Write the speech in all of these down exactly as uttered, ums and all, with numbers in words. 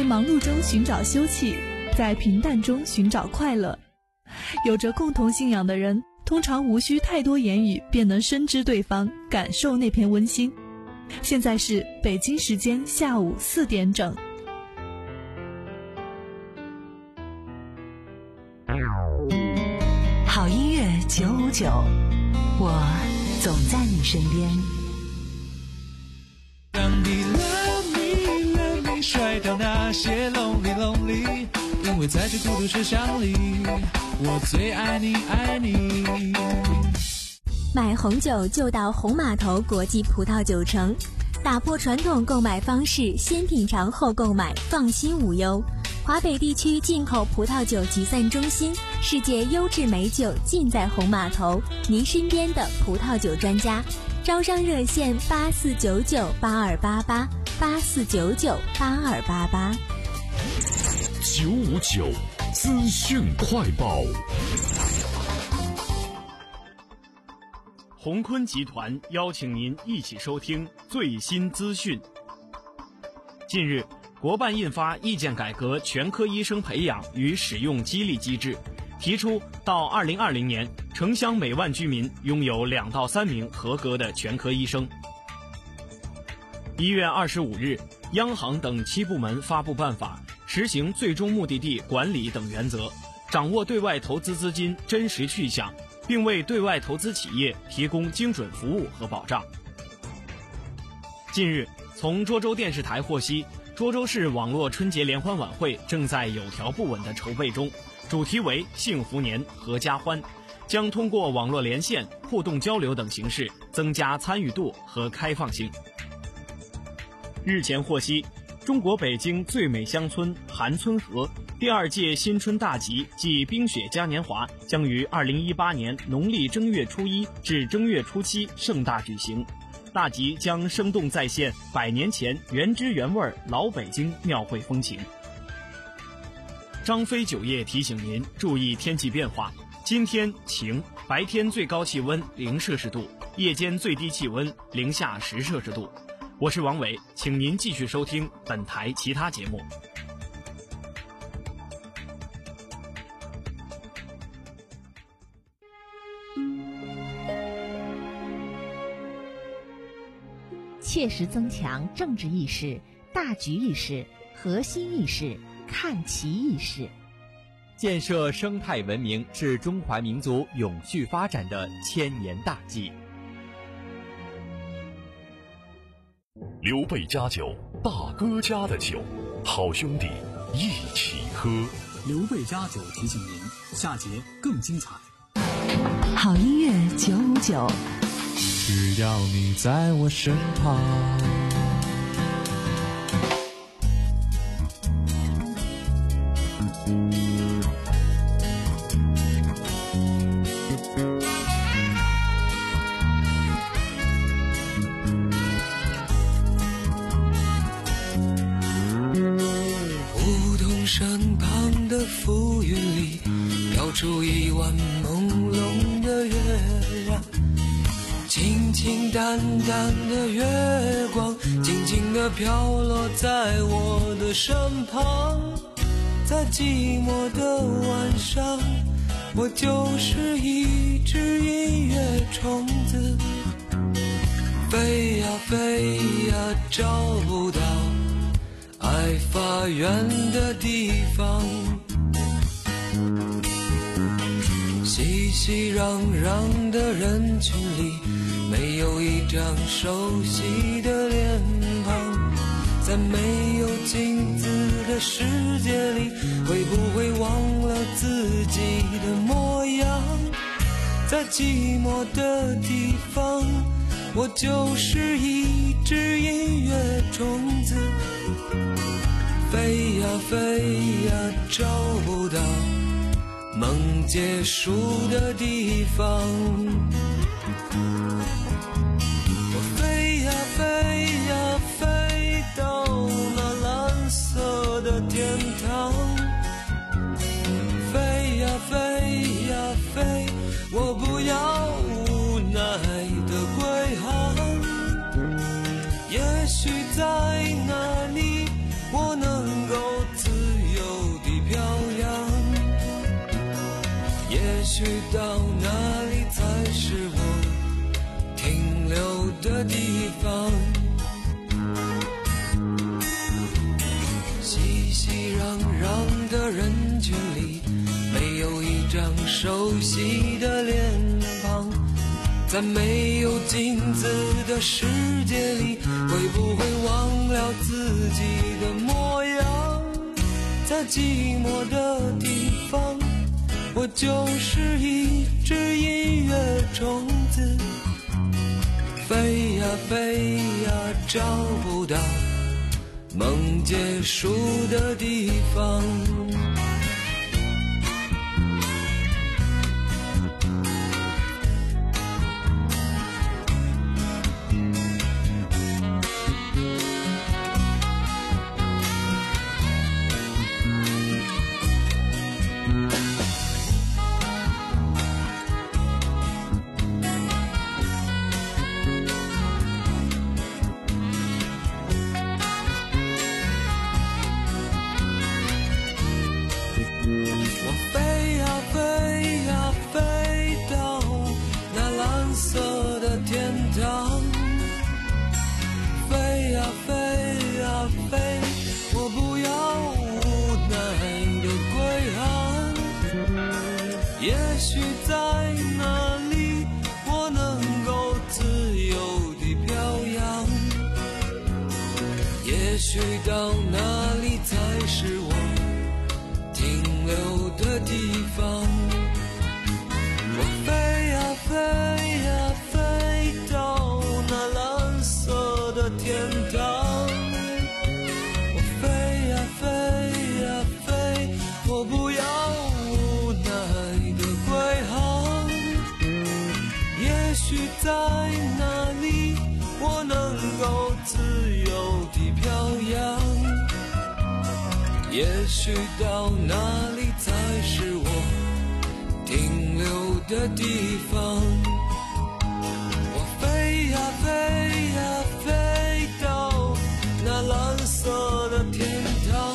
在忙碌中寻找休憩，在平淡中寻找快乐。有着共同信仰的人，通常无需太多言语便能深知对方，感受那片温馨。现在是北京时间下午四点整。 好音乐九五九，我总在你身边。 让你 love me love me 甩掉那些 lonely lonely， 因为在这孤独车厢里，我最爱你爱你。 买红酒就到红码头国际葡萄酒城，打破传统购买方式，先品尝后购买，放心无忧。华北地区进口葡萄酒集散中心，世界优质美酒尽在红码头，您身边的葡萄酒专家。招商热线八四九九八二八八八四九九八二八八。 九五九资讯快报。 鸿坤集团邀请您一起收听最新资讯。近日，国办印发意见改革全科医生培养与使用激励机制，提出到二零二零年，城乡每万居民拥有两到三名合格的全科医生。一月二十五日，央行等七部门发布办法，实行最终目的地管理等原则，掌握对外投资资金真实去向，并为对外投资企业提供精准服务和保障。近日，从涿州电视台获悉，涿州市网络春节联欢晚会正在有条不紊的筹备中，主题为幸福年阖家欢，将通过网络连线、互动交流等形式增加参与度和开放性。日前获悉，中国北京最美乡村韩村河第二届新春大集暨冰雪嘉年华将于二零一八年农历正月初一至正月初七盛大举行。大集将生动再现百年前原汁原味老北京庙会风情。张飞酒业提醒您注意天气变化，今天晴，白天最高气温零摄氏度，夜间最低气温零下十摄氏度。我是王伟，请您继续收听本台其他节目。 切实增强政治意识、大局意识、核心意识、看齐意识， 建设生态文明是中华民族永续发展的千年大计。 刘备家酒，大哥家的酒，好兄弟一起喝。 刘备家酒提醒您，下节更精彩。 好音乐九五九， 只要你在我身旁。 梧桐山旁的浮云里，飘出一弯朦胧的月亮，清清淡淡的月光，静静地飘落在我的身旁。在寂寞的晚上，我就是一只音乐虫子，飞呀飞呀，找不到爱发源的地方。熙熙攘攘的人群里，没有一张熟悉的脸庞。在没有镜子的世界里，会不会忘了自己的模样？在寂寞的地方，我就是一只音乐种子，飞呀飞呀，找不到梦结束的地方。我飞呀飞呀飞到那蓝色的天堂，飞呀飞呀飞，我不要无奈的归航。也许在那里我能够许到哪里才是我停留的地方。熙熙攘攘的人群里，没有一张熟悉的脸庞。在没有镜子的世界里，会不会忘了自己的模样？在寂寞的地方，我就是一只音乐种子，飞呀飞呀，找不到梦结束的地方。也许在那里，我能够自由地飘扬。也许到那里才是我停留的地方。我飞呀飞呀飞到那蓝色的天堂。我飞呀飞呀飞，我不要无奈的归航。也许在那里，我能够自由地飘扬。也许到那里才是我停留的地方。我飞呀飞呀飞到那蓝色的天堂。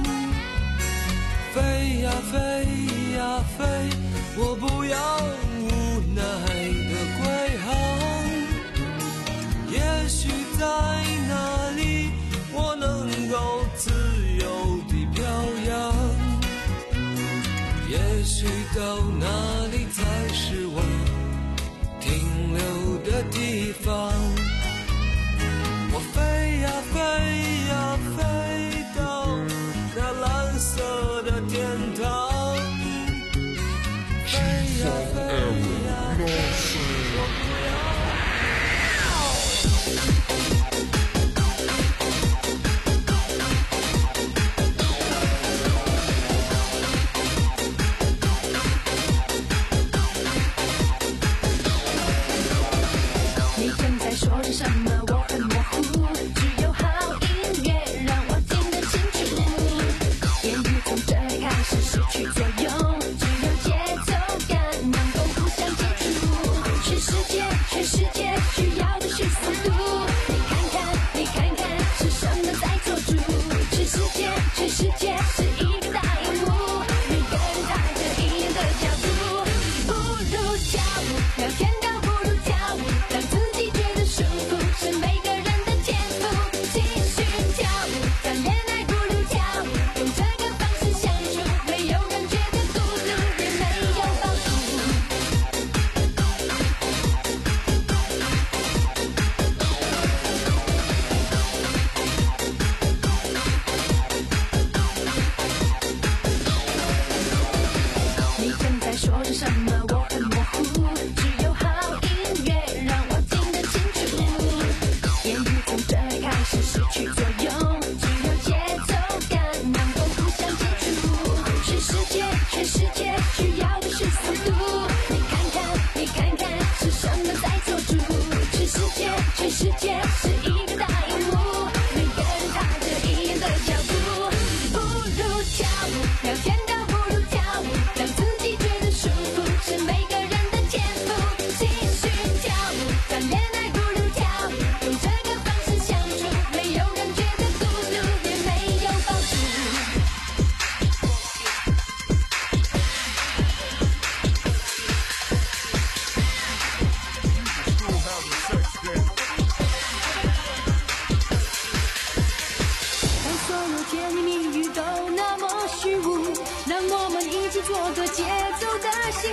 飞呀飞呀飞，我不要无奈的归航。也许在那里，我能够自由地飘扬。也许到那里才是我停留的地方。我飞呀飞呀飞到那蓝色的天堂。飞呀飞呀飞，我不要。 你正在说着什么？我很模糊，只有好音乐让我听得清楚。言语从这里开始失去作用，只有节奏感能够互相接触。全世界，全世界需要的是速度。你看看，你看看，是什么在做主？全世界，全世界是一个大荧幕，每个人带着一样的角度。不如跳舞，聊天倒不如跳舞，让自己觉得舒服是每个人的天赋。继续跳舞，谈恋爱不如跳舞，用这个方式相处，没有人觉得孤独，也没有包袱。你正在说着什么？我很模糊，只有好音乐让我听得清楚。言语从这里开始失去作用，只有节奏感能够互相接触。全世界，全世界需要的是速度。你看看，你看看，是什么在做主？全世界，全世界是一个大荧幕，每个人带着一样的角度。不如跳舞，聊天倒不如跳舞，让自己觉得舒服是每个人的天赋。继续跳舞，谈恋爱不如跳舞，用这个方式相处，没有人觉得孤独，也没有包袱。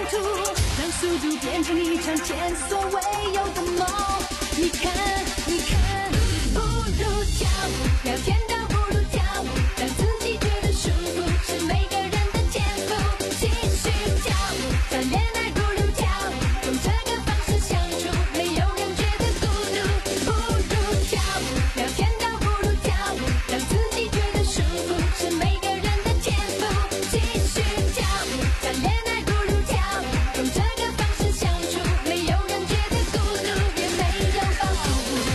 途，让速度变成一场前所未有的梦。你看，你看，不如跳舞，聊天倒不如跳舞，让自己觉得舒服，是每个人的天赋。继续跳舞，谈恋爱不如跳舞，用这个方式相处，没有人觉得孤独。不如跳舞，聊天倒不如跳舞，让自己觉得舒服，是每个人的天赋。继续跳舞，谈恋爱不如跳舞，用这个方式相处，没有人觉得孤独，也没有包袱。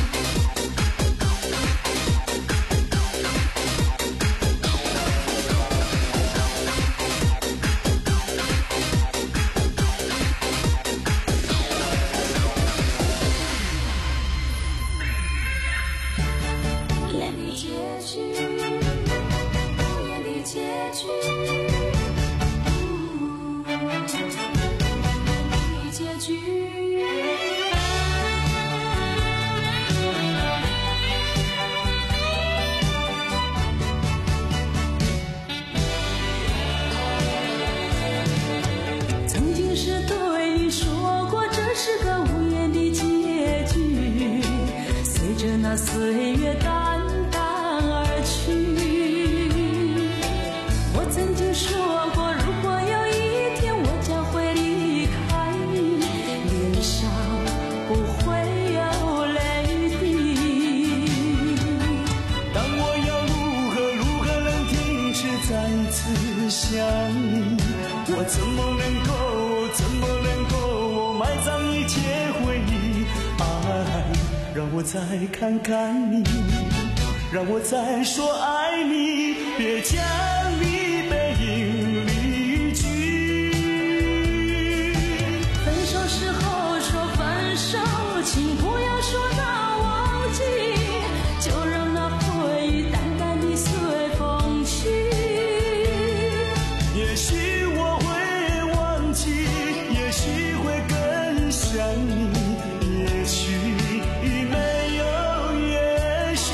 恋的结局，恋的结局，结局。曾经是对你说过，这是个无言的结局，随着那岁月淡淡而去。我曾经说过，如果有一天我将会离开你，脸上不会有泪滴。 当我要如何如何能停止再次想你，我怎么能够怎么能够埋葬一切回忆？爱，让我再看看你，让我再说爱你，别将你背影离去。 分手时候说分手，请不要说那忘记，就让那回忆淡淡地随风去。 也许我会忘记，也许会更想你，也许没有也许。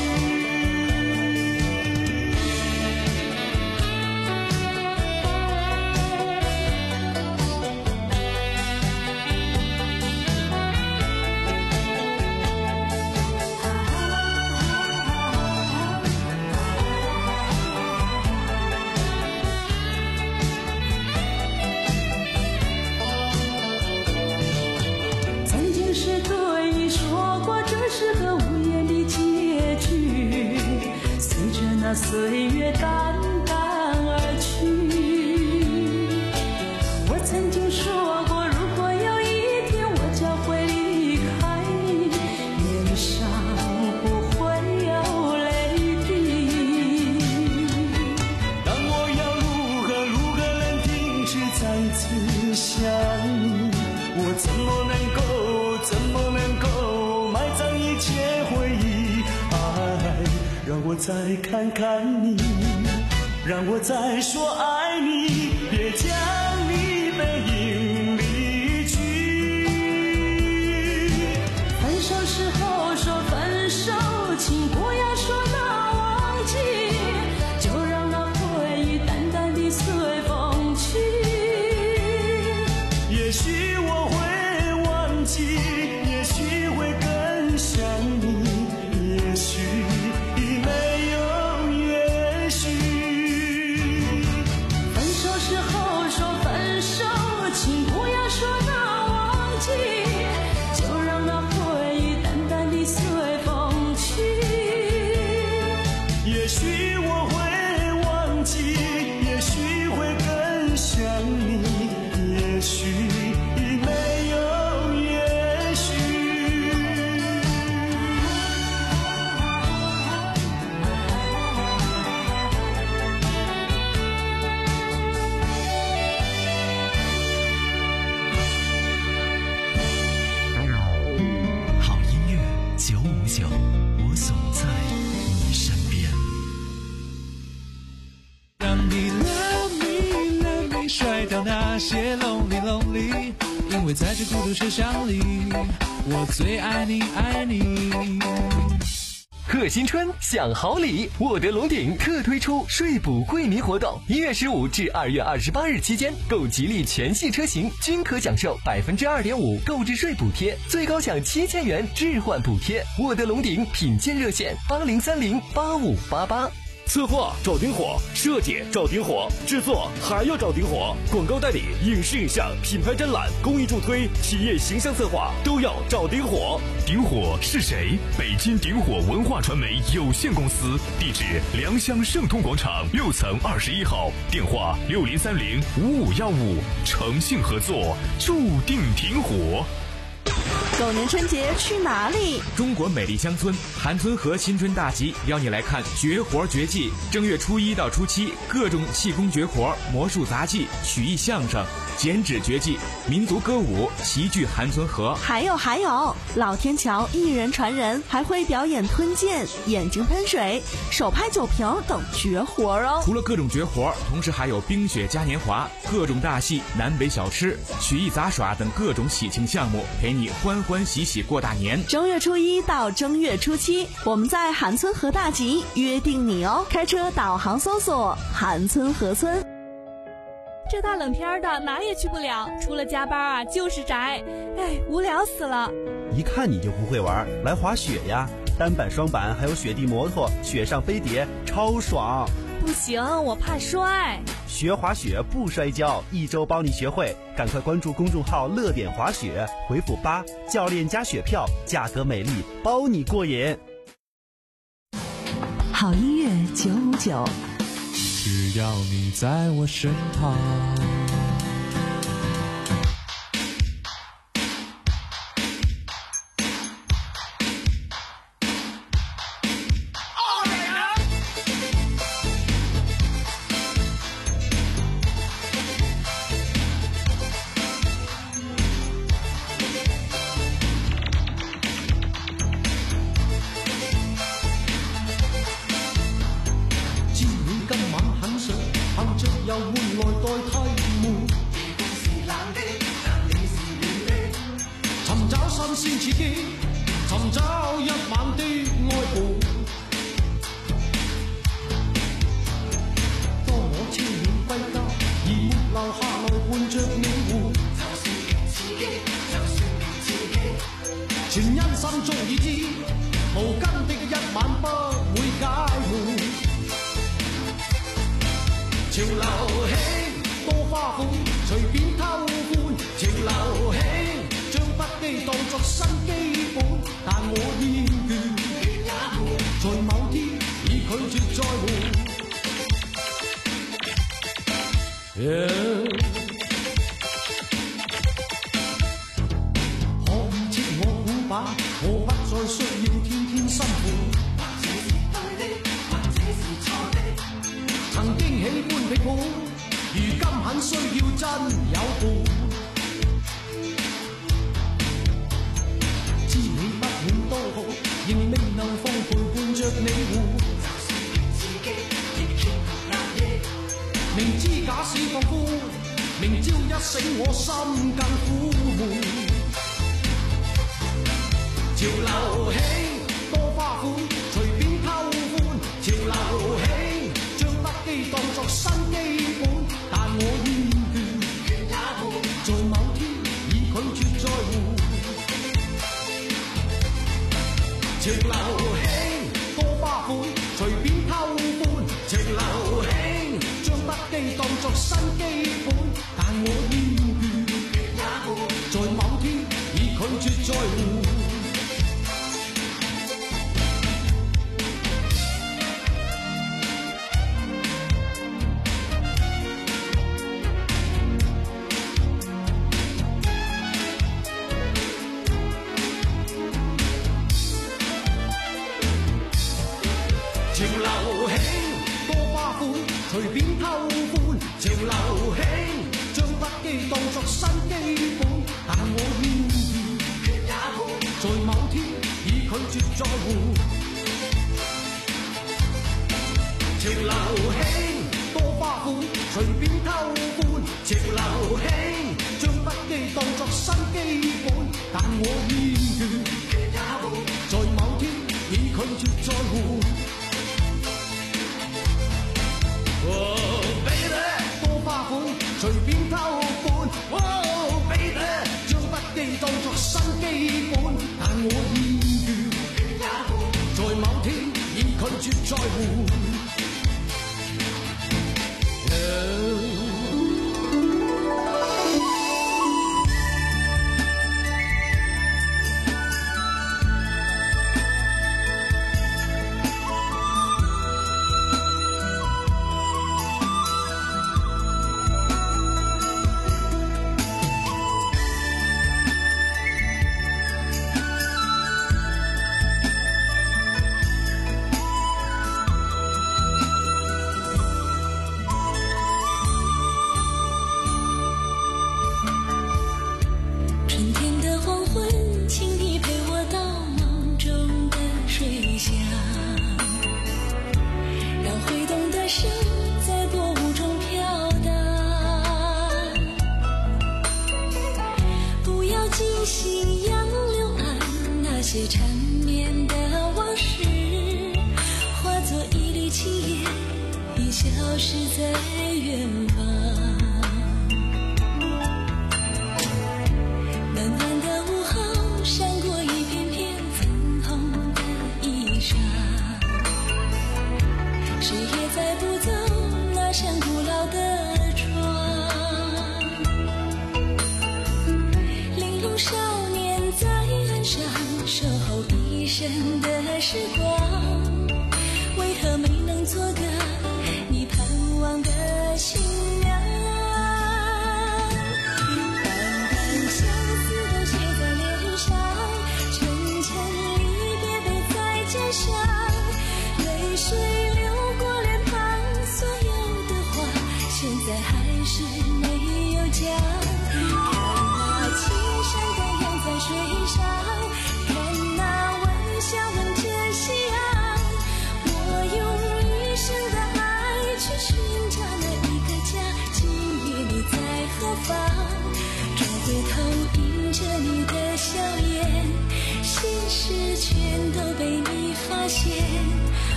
曾经是对你说过，这是个无言的结局，随着那岁月淡淡而去。我曾经说过，如果有一天我将会离开你，脸上不会有泪滴。 当我要如何如何能停止再次想你，我怎么能够怎么能够埋葬一切回忆？爱，让我再看看你，让我再说爱你，别将你背影离去。 分手时候说分手，请不要说那忘记，就让那回忆淡淡地随风去。 也许我会忘记，也许会更想你，也许没有也许。 分手时候说分手，请不要说那忘记，就让那回忆淡淡地随风去。 也许我会忘记，也许会更想你，也许没有也许。 好音乐九五九，我总在你身边。 让你 love me love me 甩掉那些 lonely lonely， 因为在这孤独车厢里，我最爱你爱你。 贺新春享好礼，沃德龙鼎特推出税补惠民活动，一月十五至二月二十八日期间，购吉利全系车型均可享受百分之二点五购置税补贴，最高享七千元置换补贴。沃德龙鼎品鉴热线八零三零八五八八。 策划找顶火，设计找顶火，制作还要找顶火，广告代理、影视影像、品牌展览、公益助推、企业形象策划都要找顶火。 顶火是谁？北京顶火文化传媒有限公司，地址良乡盛通广场六层二十一号，电话六零三零五五幺五，诚信合作，注定顶火。 狗年春节去哪里？ 中国美丽乡村韩村河新春大集邀你来看绝活绝技。正月初一到初七，各种气功绝活、魔术杂技、曲艺相声、剪纸绝技、民族歌舞齐聚韩村河。 还有还有，老天桥一人传人，还会表演吞剑、眼睛喷水、手拍酒瓶等绝活哦。 除了各种绝活，同时还有冰雪嘉年华、各种大戏、南北小吃、曲艺杂耍等各种喜庆项目，陪你欢欢喜喜过大年。 正月初一到正月初七，我们在韩村河大集约定你哦。开车导航搜索韩村河村。这大冷天的哪也去不了，除了加班啊就是宅，哎，无聊死了。 一看你就不会玩，来滑雪呀，单板双板还有雪地摩托，雪上飞碟超爽。 不行，我怕摔。 学滑雪不摔跤，一周帮你学会，赶快关注公众号乐点滑雪，回复八，教练加雪票，价格美丽，包你过瘾。 好音乐九五九， 只要你在我身旁。 全因心中已知，無根的一晚不會解悶。潮流興多花款，隨便偷歡。潮流興將不羈當作新基本，但我厭倦，在某天已拒絕再換。Yeah.我不再需要天天辛苦，或者是對的，或者是錯的。曾經喜歡被抱，如今很需要真有伴。知你不滿多好，仍未能放陪伴着你活。就算自己亦缺乏壓抑，明知假使放寬，明朝一醒我心更苦悶。潮流興多花款，隨便偷歡。潮流興將不羈當作新基本，但我厭倦，在某天已拒絕再換。潮流興多花款，隨便偷歡。潮流興將不羈當作新基本，但我厭倦，在某天已拒絕再換。潮流興多花款，隨便偷歡。潮流興將不羈當作新基本，但我厭倦，在某天已拒絕再換。潮流興多花款，隨便偷歡。潮流興將不羈當作新基本，但我厭倦，在某天已拒絕再換。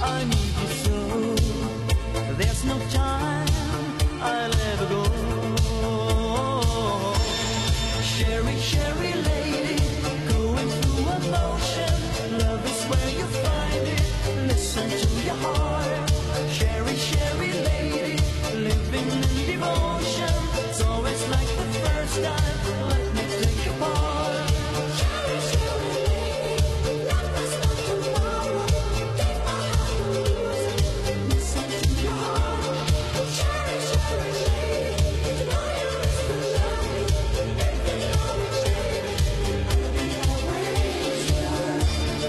I need you so. There's no time I'll ever go. Sherry, Sherry lady, going through emotion. Love is where you find it. Listen to your heart. Sherry, Sherry lady, living in devotion. It's always like the first time. Let me take you apart. Sherry, Sherry lady, love is not tomorrow. Take my heart and lose it. Listen to your heart. Sherry, Sherry lady, you know you used to love me. Everything always shady. Everything always yours.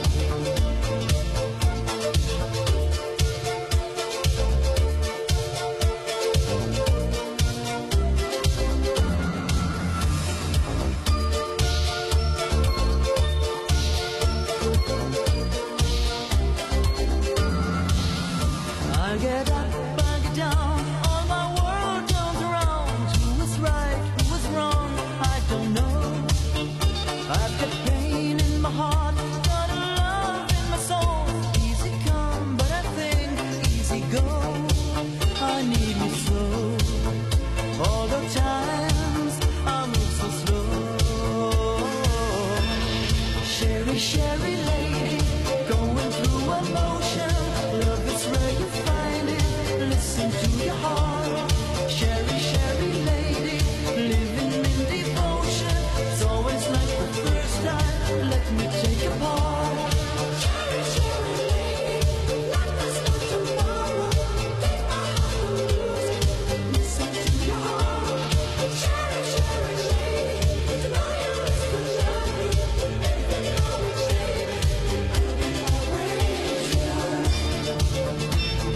I get up, I get down, all my world turns around. Who is right, who is wrong, I don't know. I've got pain in my heart, got a love in my soul. Easy come, but I think easy go. I need you so. All the times I move so slow. Sherry, Sherry lady, going through emotion. Love is where you find it. Listen to your heart. Sherry, Sherry lady, living in devotion. It's always like the first time. Let me take you apart. Sherry, Sherry lady, life is not tomorrow. Take my heart and lose it. Listen to your heart. Sherry, Sherry lady, you know you used to love me. Everything always shady. Everything always yours.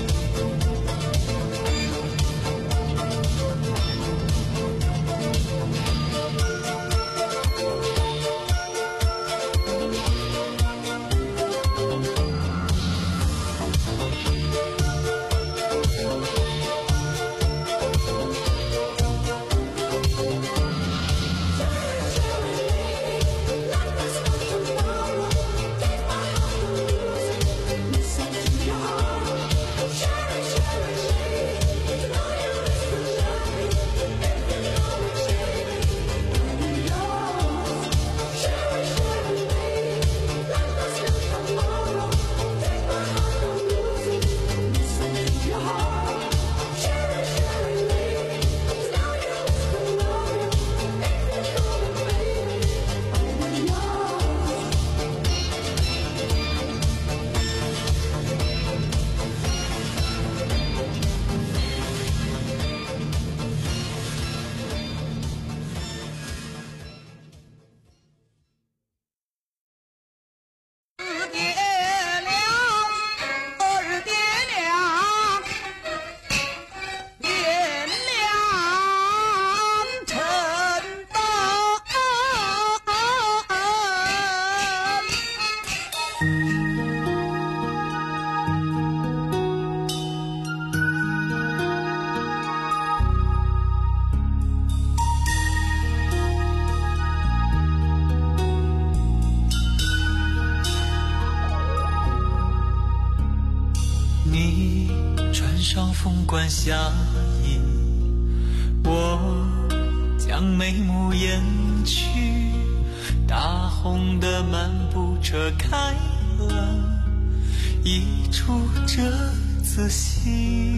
你穿上凤冠霞衣，我将眉目掩去，大红的漫步车开了一出折子戏。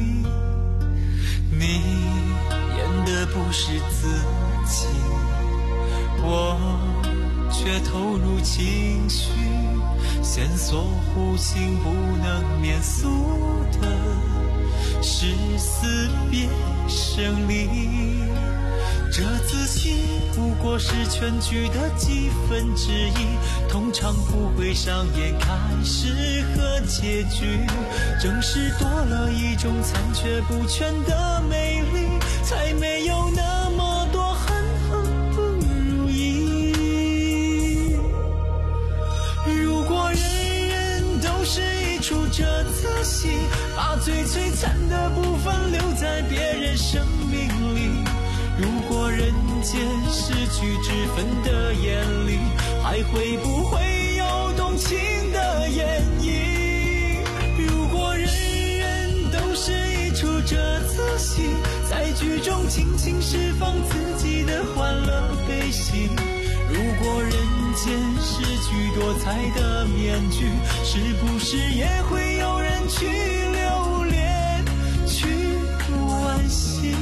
你演的不是自己，我却投入情绪，线索弧形不能免俗的是死别生离。这子戏不过是全剧的几分之一，通常不会上演开始和结局。正是多了一种残缺不全的美丽，才没有那么多恨恨不如意。如果人人都是一出这子戏，把最璀璨的部分留在别人生命里。如果人间失去之分的眼里，还会不会有动情的演绎？如果剧中尽情释放自己的欢乐悲喜。如果人间是具多彩的面具，是不是也会有人去留恋，去惋惜？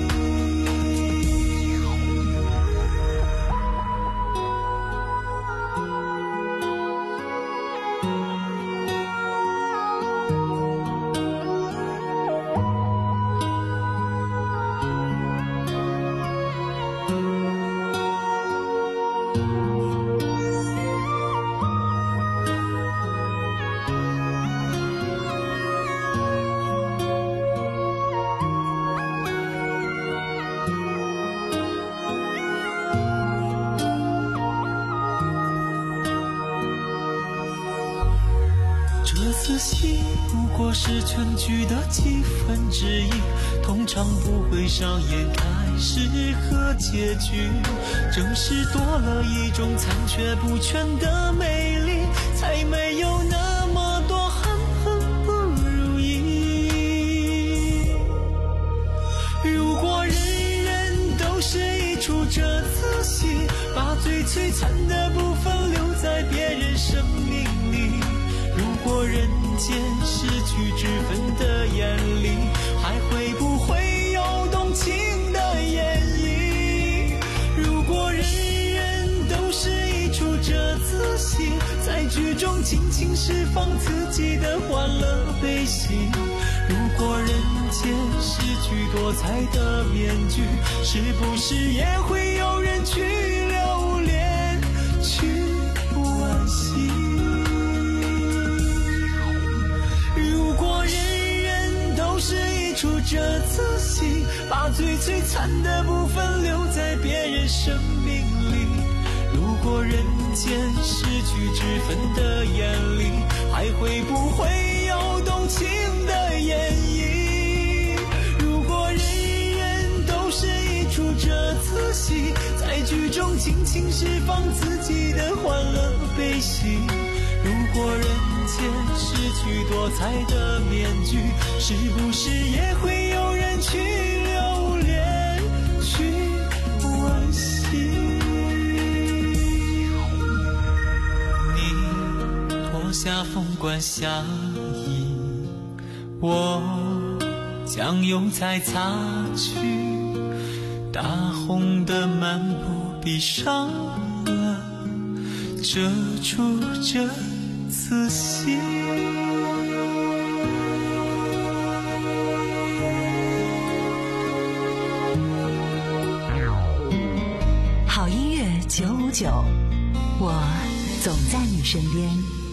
这次戏不过是全剧的几分之一，通常不会上演开始和结局。正是多了一种残缺不全的美丽，才没有那么多恨恨不如意。如果人人都是一出这次戏，把最璀璨的部分留在别人生命里，如果人间失去之分的眼里，还会不会有动情的演绎？如果人人都是一出这次戏，在剧中尽情释放自己的欢乐悲喜，如果人间失去多彩的面具，是不是也会有人去留恋，去惋惜？出这次戏，把最璀璨的部分留在别人生命里，如果人间失去之分的眼里，还会不会有动情的演绎？如果人人都是一出这次戏，在剧中尽情释放自己的欢乐悲喜，如果人间失去多彩的面具，是不是也会有人去留恋，去惋惜？你脱下凤冠霞衣，我将油彩擦去，大红的漫步闭上了，遮住这次戏。 好音乐九五九，我总在你身边。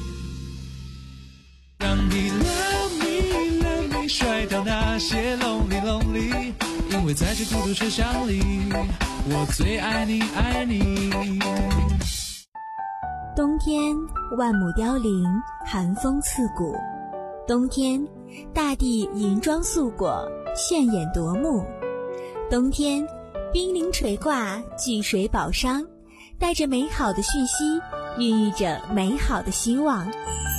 让你 love me love me 甩掉那些 lonely lonely， 因为在这孤独车厢里，我最爱你爱你。 冬天万亩凋零，寒风刺骨。冬天大地银装素裹，炫眼夺目。冬天冰凌垂挂，聚水宝商，带着美好的讯息，孕育着美好的希望。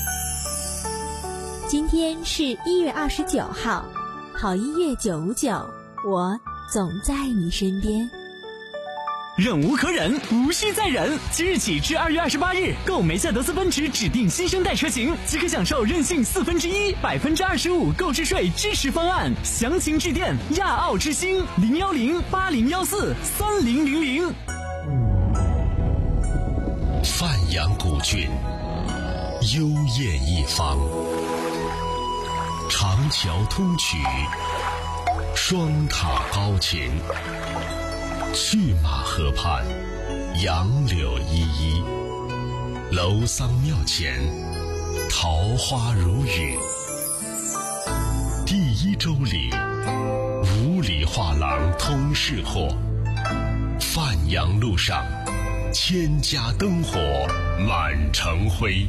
今天是一月二十九号，好音乐九五九，我总在你身边。 忍无可忍，无需再忍。即日起至二月二十八日，购梅赛德斯奔驰指定新生代车型，即可享受任性四分之一、百分之二十五购置税支持方案。详情致电亚奥之星零幺零八零幺四三零零零。 范阳古郡，幽艳一方，长桥通衢，双塔高擎。去马河畔，杨柳依依，楼桑庙前，桃花如雨。第一周里，五里画廊通市货，范阳路上，千家灯火满城辉。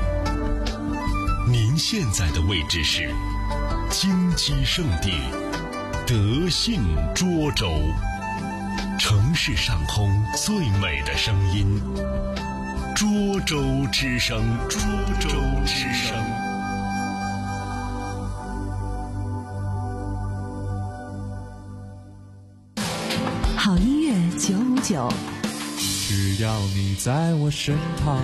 您现在的位置是金鸡圣地德信涿州。城市上空最美的声音，涿州之声，涿州之声。 好音乐九五九， 只要你在我身旁。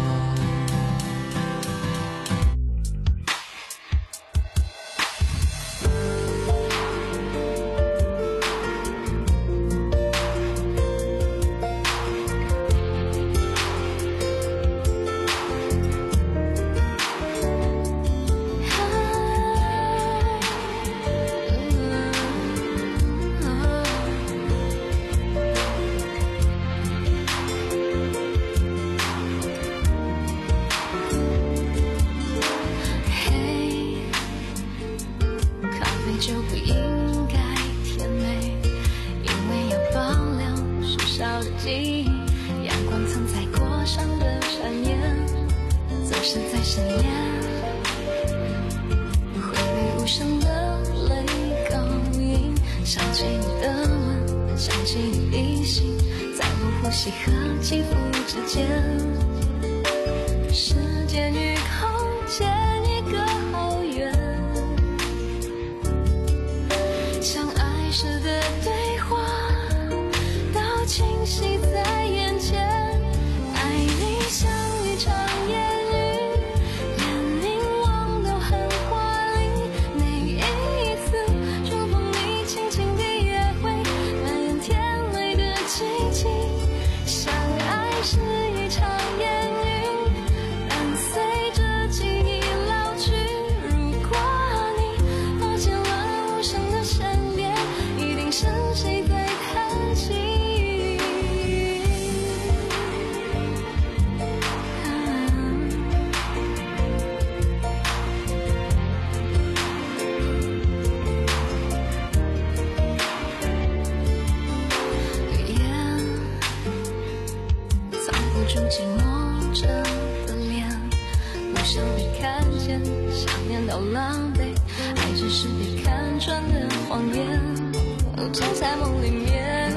就不应该甜美，因为要保留树梢的记忆，阳光藏在果上的缠绵，总是在深夜，回味无声的泪勾引，想起你的吻，想起你鼻息，在我呼吸和肌肤之间，时间与空间一个好远，相爱时的对话都清晰在眼前，爱你像一场烟雨，连凝望都很华丽，每一次触碰你轻轻的约会，蔓延甜美的奇迹，相爱是一场烟雨，伴随着记忆老去，如果你发现了无声的闪电，一定是谁在叹息，语言藏不住寂寞着的脸，不想被看见，想念到狼狈，爱只是被看穿的谎言，藏在梦里面，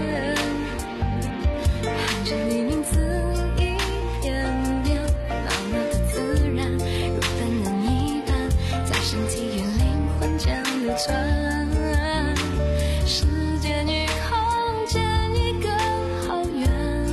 喊着你名字一遍遍，那么的自然，如本能一般，在身体与灵魂间流传，时间与空间一个好远，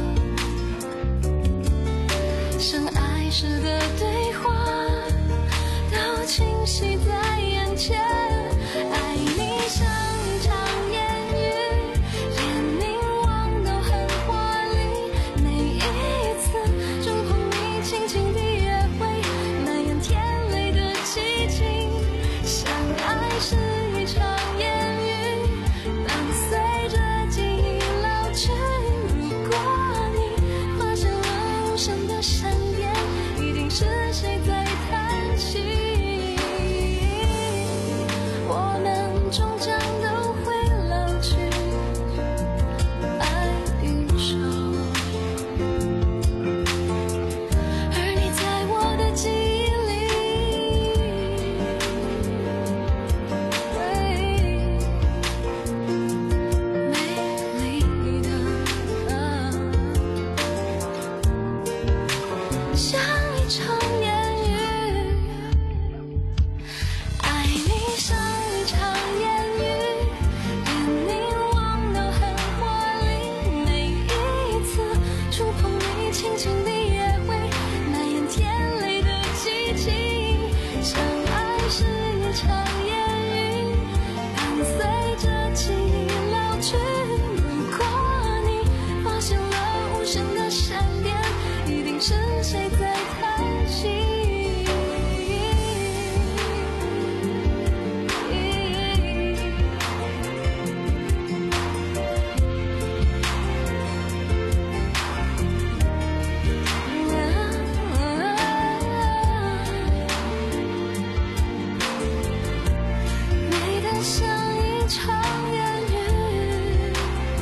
相爱时的对话都清晰在眼前，爱你像一场烟雨，连凝望都很华丽，每一次触碰你轻轻的约会，蔓延甜美的奇迹，相爱是一场烟雨，伴随着记忆老去，如果你发现了无声的闪电，一定是谁在叹息，我们终将都会老去，爱与愁，而你在我的记忆里，美丽的，像一场烟雨，爱你像一场烟雨，连凝望都很华丽，每一次触碰你轻轻的约会，蔓延甜美的奇迹，相爱是一场烟雨，伴随着记忆老去，如果你发现了无声的闪电，一定是谁在叹息，美得像一场烟雨，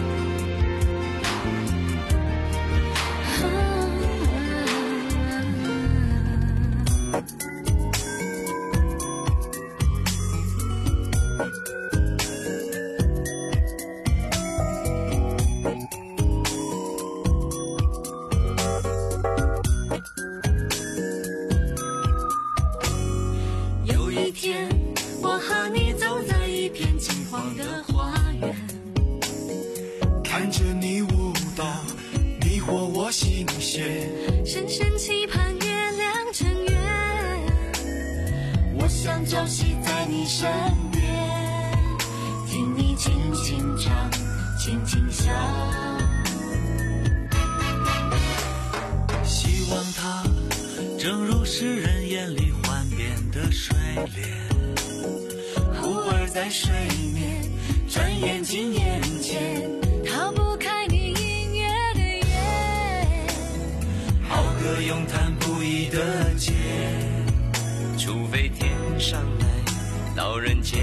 有一天，我和你走在一片金黄的花园，看着你你身边，听你轻轻唱，轻轻笑。 希望它正如诗人眼里幻变的水莲，忽而在水面，转眼进眼前， 逃不开你音乐的眼， 好个咏叹不已的劫，除非天上来到人间。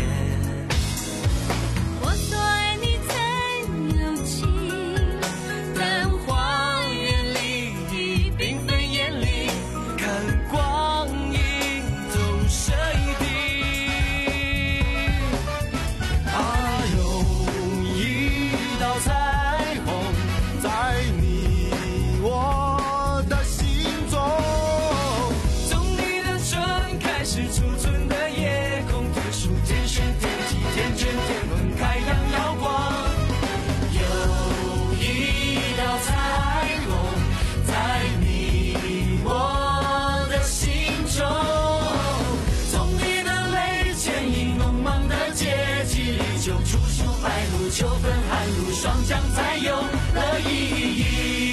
我所爱你曾有情， 但花园里已缤纷艳丽，看光阴投射一滴。 啊，有一道彩虹在你我的心中， 从你的唇开始储存的夜空，天数天旋天际，天卷天轮，开阳耀光。有一道彩虹在你我的心中，从你的泪牵引浓茫的阶级里，就处处白露，秋分寒露，霜降才有了意义。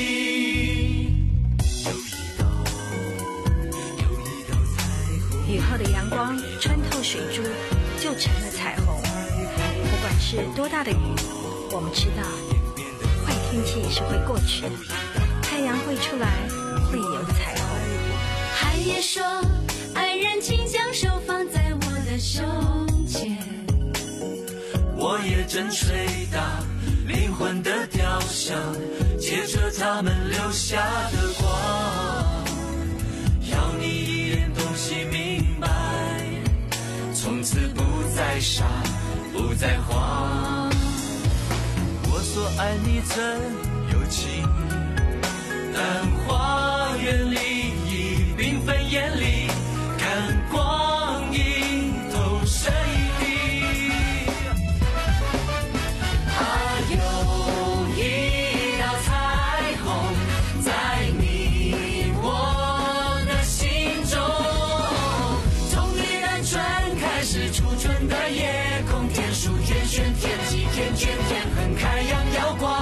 雨后的阳光穿透水珠，就成了彩虹。不管是多大的雨，我们知道，坏天气也是会过去的，太阳会出来，会有彩虹。 海也说，爱人请将手放在我的胸前， 我也正吹打灵魂的雕像，借着他们留下的光，要你一眼东西明白，从此不再傻，不再慌。我所爱你曾有情，但花园里已缤纷艳丽，看光阴投射一滴。啊，有一道彩虹在你我的心中，从你的唇开始储存的夜空，天数天旋天际，天卷天横，开阳耀光。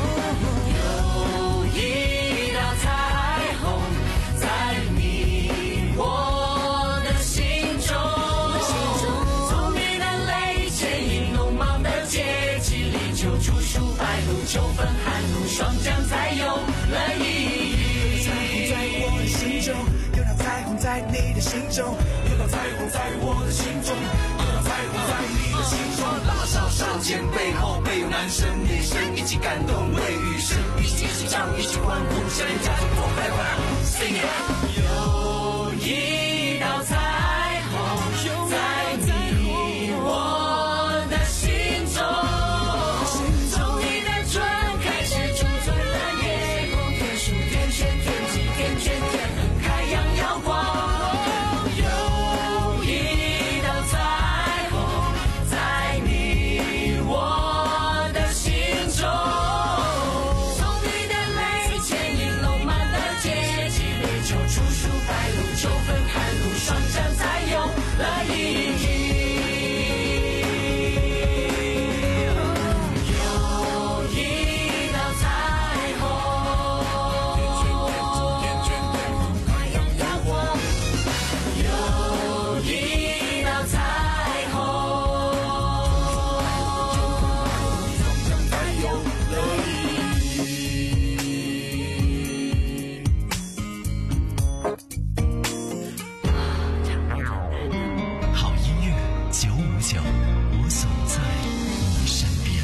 有一道彩虹在你我的心中，从你的泪牵引浓茫的阶级里，就处处白露，秋分寒露，霜降才有了意义。 彩虹在我的心中，有道彩虹在你的心中，有道彩虹在我的心中，有道彩虹在你的心中。 拉上少前辈后辈，有男生女生一起感动为余生，一起齐唱，一起欢呼，向人家中做快活 ，sing it。有一道彩虹在你我的心中，从你的唇开始储存的夜空，天数天旋天际，天卷天横，开阳耀光。有一道彩虹在你我的心中，从你的泪牵引浓茫的阶级里，就处处白露，秋分寒露，霜降才有了意义。有一道彩虹，开阳耀光。有一道彩虹，霜降才有了意义。 好音乐九五九，我总在你身边。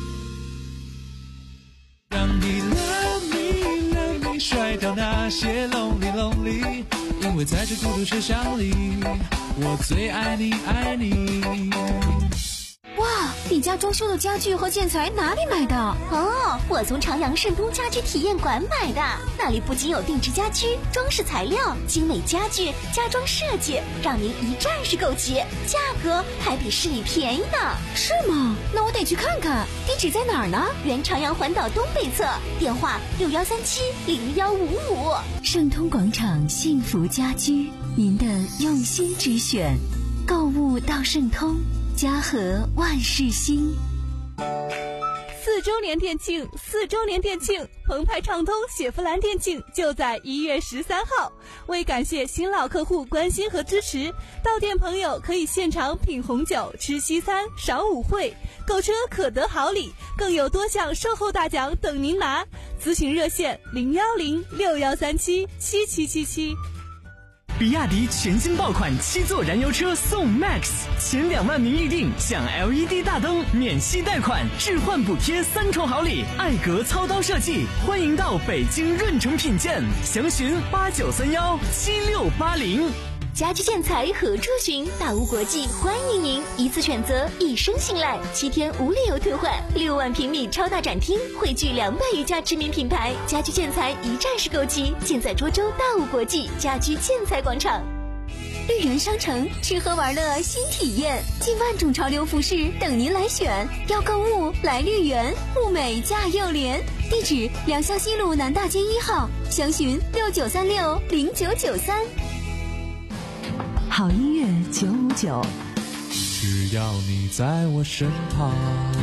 让你 love me love me， 甩掉那些 lonely lonely， 因为在这孤独车厢里，我最爱你爱你。 哇，你家装修的家具和建材哪里买的？ 哦，我从长阳盛通家居体验馆买的，那里不仅有定制家居、装饰材料、精美家具、家装设计，让您一站式购齐，价格还比市里便宜呢。 是吗？那我得去看看。地址在哪儿呢？ 原长阳环岛东北侧，电话六幺三七零幺五五。 盛通广场幸福家居，您的用心之选。 购物到盛通，家和万事兴。 四周年店庆，四周年店庆，澎湃畅通雪佛兰店庆就在一月十三号。为感谢新老客户关心和支持，到店朋友可以现场品红酒、吃西餐、赏舞会，购车可得好礼，更有多项售后大奖等您拿。咨询热线零幺零六幺三七七七七七。 比亚迪全新爆款七座燃油车送 Max， 前两万名预定享 L E D 大灯、免息贷款、置换补贴三重好礼，艾格操刀设计，欢迎到北京润城品鉴，详询八九三幺七六八零。 家居建材何处寻？大屋国际欢迎您，一次选择，一生信赖，七天无理由退换，六万平米超大展厅，汇聚两百余家知名品牌，家居建材一站式购齐，尽在涿州大屋国际家居建材广场。绿园商城，吃喝玩乐新体验，近万种潮流服饰等您来选。要购物来绿园，物美价又廉。地址：良乡西路南大街一号，详询六九三六零九九三。 好音乐九五九， 只要你在我身旁。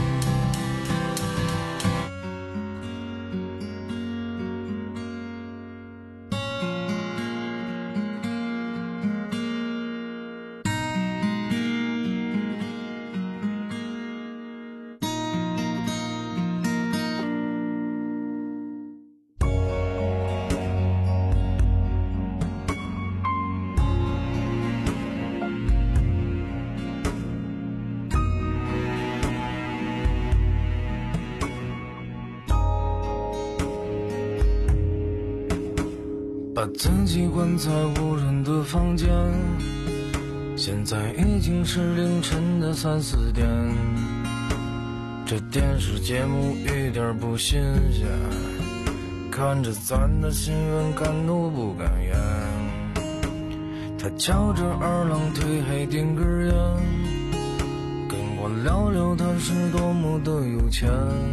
把自己关在无人的房间，现在已经是凌晨的三四点，这电视节目一点不新鲜，看着咱的新闻敢怒不敢言。他翘着二郎腿还点根烟，跟我聊聊他是多么的有钱，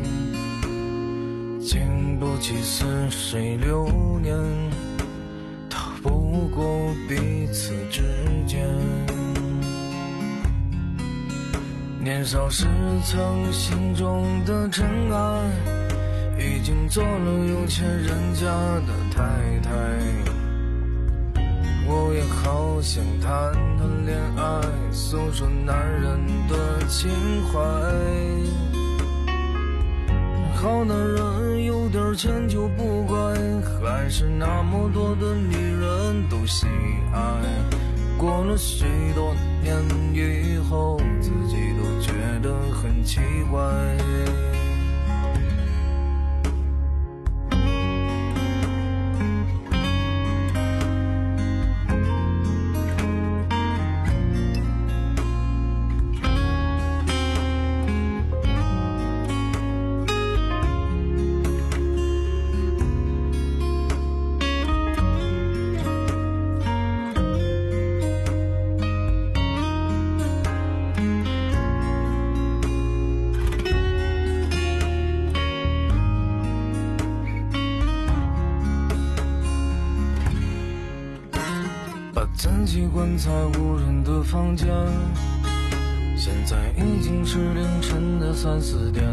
经不起似水流年，不过彼此之间。年少时曾心中的尘埃，已经做了有钱人家的太太。我也好想谈谈恋爱，诉说男人的情怀。好男人有点钱就不怪，还是那么多的女人都喜爱。过了许多年以后，自己都觉得很奇怪。自己关在无人的房间，现在已经是凌晨的三四点，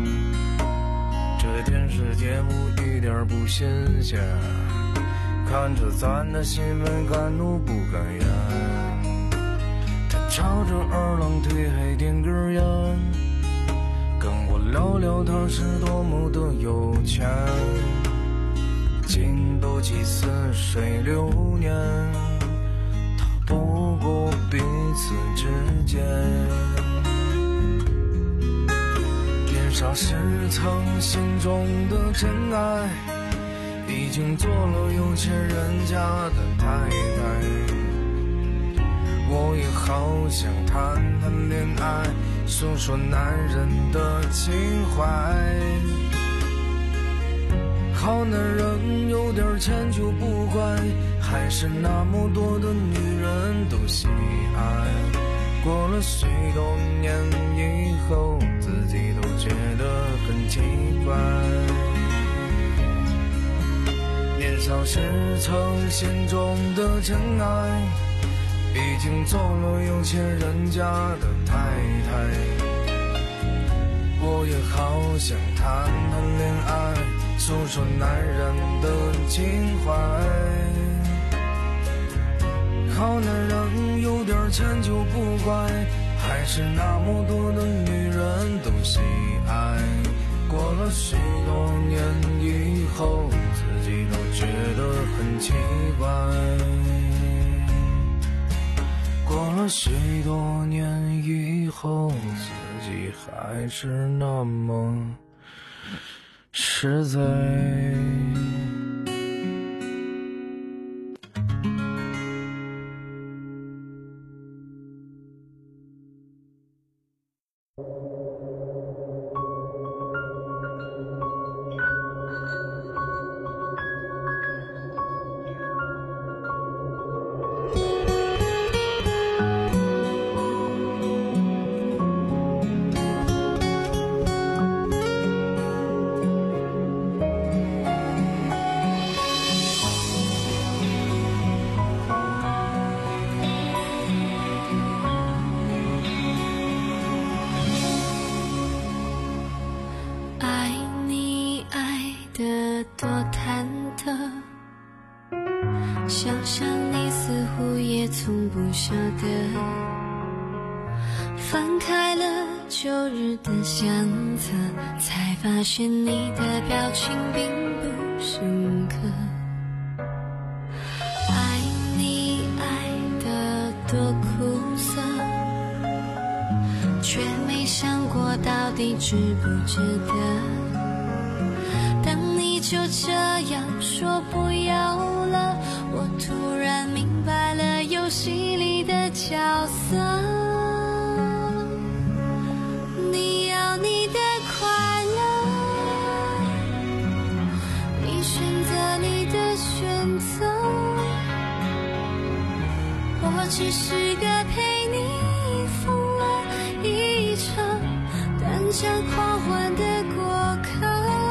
这电视节目一点不新鲜，看着咱的新闻敢怒不敢言。他翘着二郎腿还点根烟，跟我聊聊他是多么的有钱，经不起似水流年，不过彼此之间。年少时曾心中的尘埃，已经做了有钱人家的太太。我也好想谈谈恋爱，诉说男人的情怀。好男人有点钱就不怪，还是那么多的女人都喜爱。过了许多年以后，自己都觉得很奇怪。年少时曾心中的尘埃， 毕竟做了有钱人家的太太，我也好想谈谈恋爱，诉说男人的情怀。好男人有点钱就不乖，还是那么多的女人都喜爱。过了许多年以后，自己都觉得很奇怪。过了许多年以后，自己还是那么实在。 多忐忑，想想你似乎也从不舍得，翻开了旧日的相册，才发现你的表情并不深刻。爱你爱得多苦涩，却没想过到底值不值得。当你就这样说不要了，我突然明白了游戏里的角色。你要你的快乐，你选择你的选择，我只是个陪你疯了一场短暂狂欢的过客。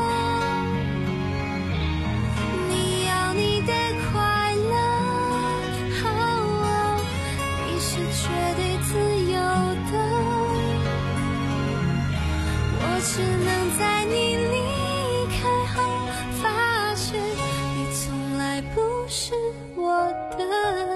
只能在你离开后发现你从来不是我的。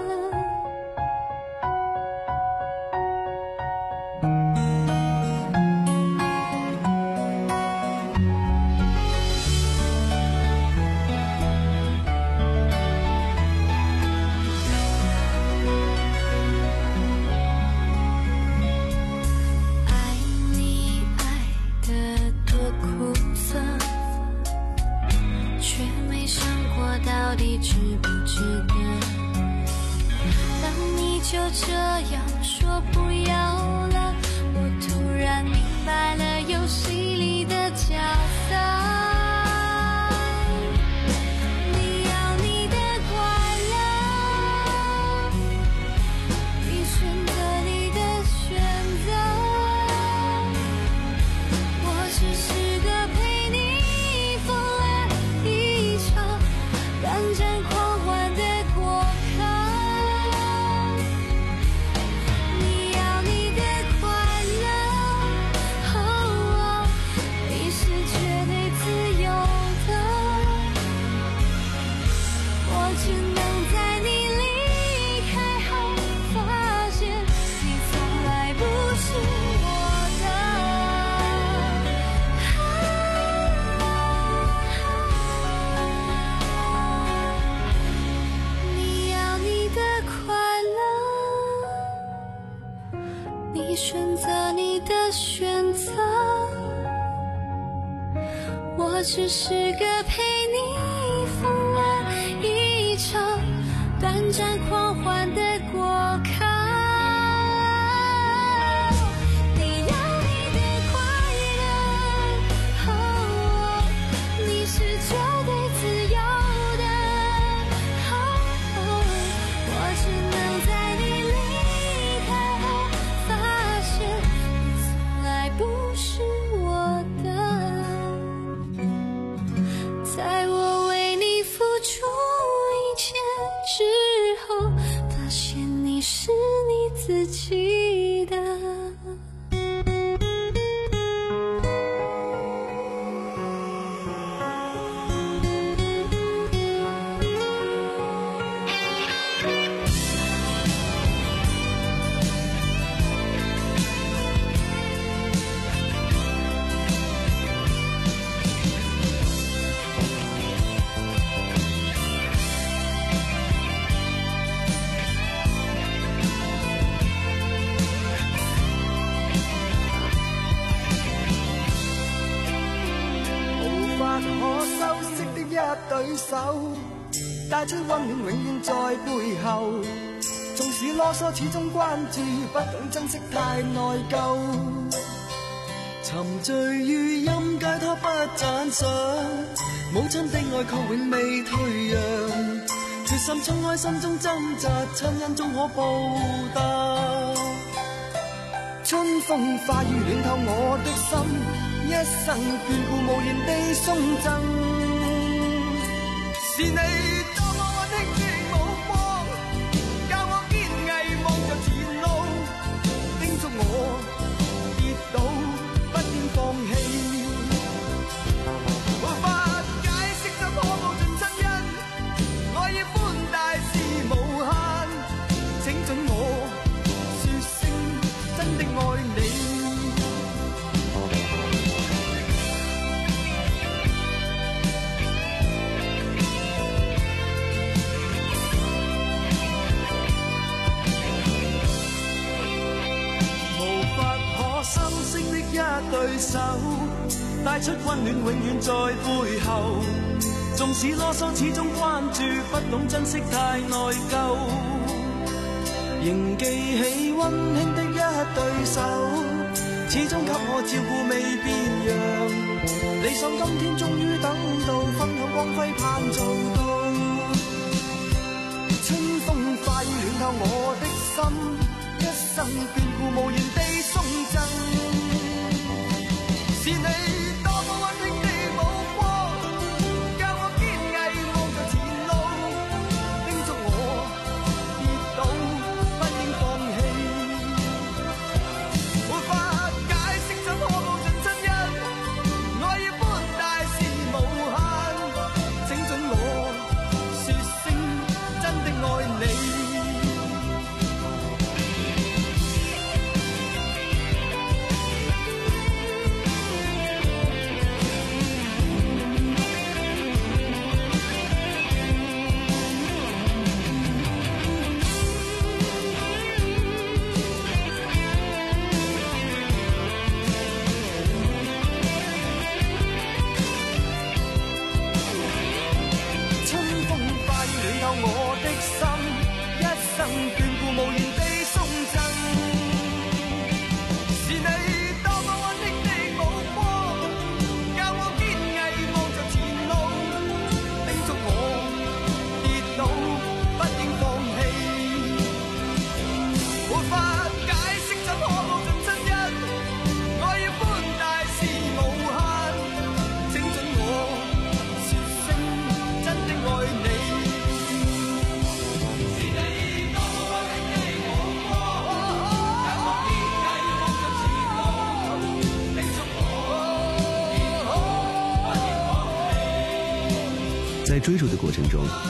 到底值不值得？当你就这样说不要了，我突然明白了游戏里的角色。你要你的快乐，你选择你的选择，我只是个陪你疯了一场短暂狂欢的过客。你要你的快乐，哦，你是绝对自由的，我只能在你离开后发现你从来不是我的。你要你的快乐，你选择你的选择，我只是个陪你疯了一场短暂狂欢的过客。你要你的快乐，哦，你是绝对自由的，哦，我只能在你离开后发现你从来不是我的。在我为你付出一切之后，发现對手，帶出溫暖永遠在背後。縱使囉嗦，始終關注，不懂珍惜太內疚。沉醉於音階，他不讚賞。母親的愛卻永未退讓，決心衝開心中掙扎，親恩終可報答。春風化雨暖透我的心，一生眷顧無言地送贈。是你多麼溫馨的目光，教我堅毅望着前路，叮囑我跌倒不應放棄。無法解釋怎可報盡親恩，愛意寬大是無限，請准我說聲真的愛你。心聲的一對手，帶出溫暖永遠在背後。縱使囉嗦，始終關注，不懂珍惜太內疚。仍記起溫馨的一對手，始終給我照顧未變樣。理想今天終於等到，分享光輝盼做到。春風化雨暖透我的心，一生眷顧無言地送贈。是你多麼溫馨的目光，教我堅毅望着前路，叮囑我跌倒不應放棄。無法解釋怎可報盡親恩，愛意寬大是無限，請准我說聲真的愛你。我的心，一生眷顧無言地送贈。是你多麼溫馨的目光，教我堅毅望着前路，叮囑我跌倒不應放棄。無法解釋怎可報盡親恩，愛意寬大是無限，請准我說聲真的愛你。 在追逐的过程中，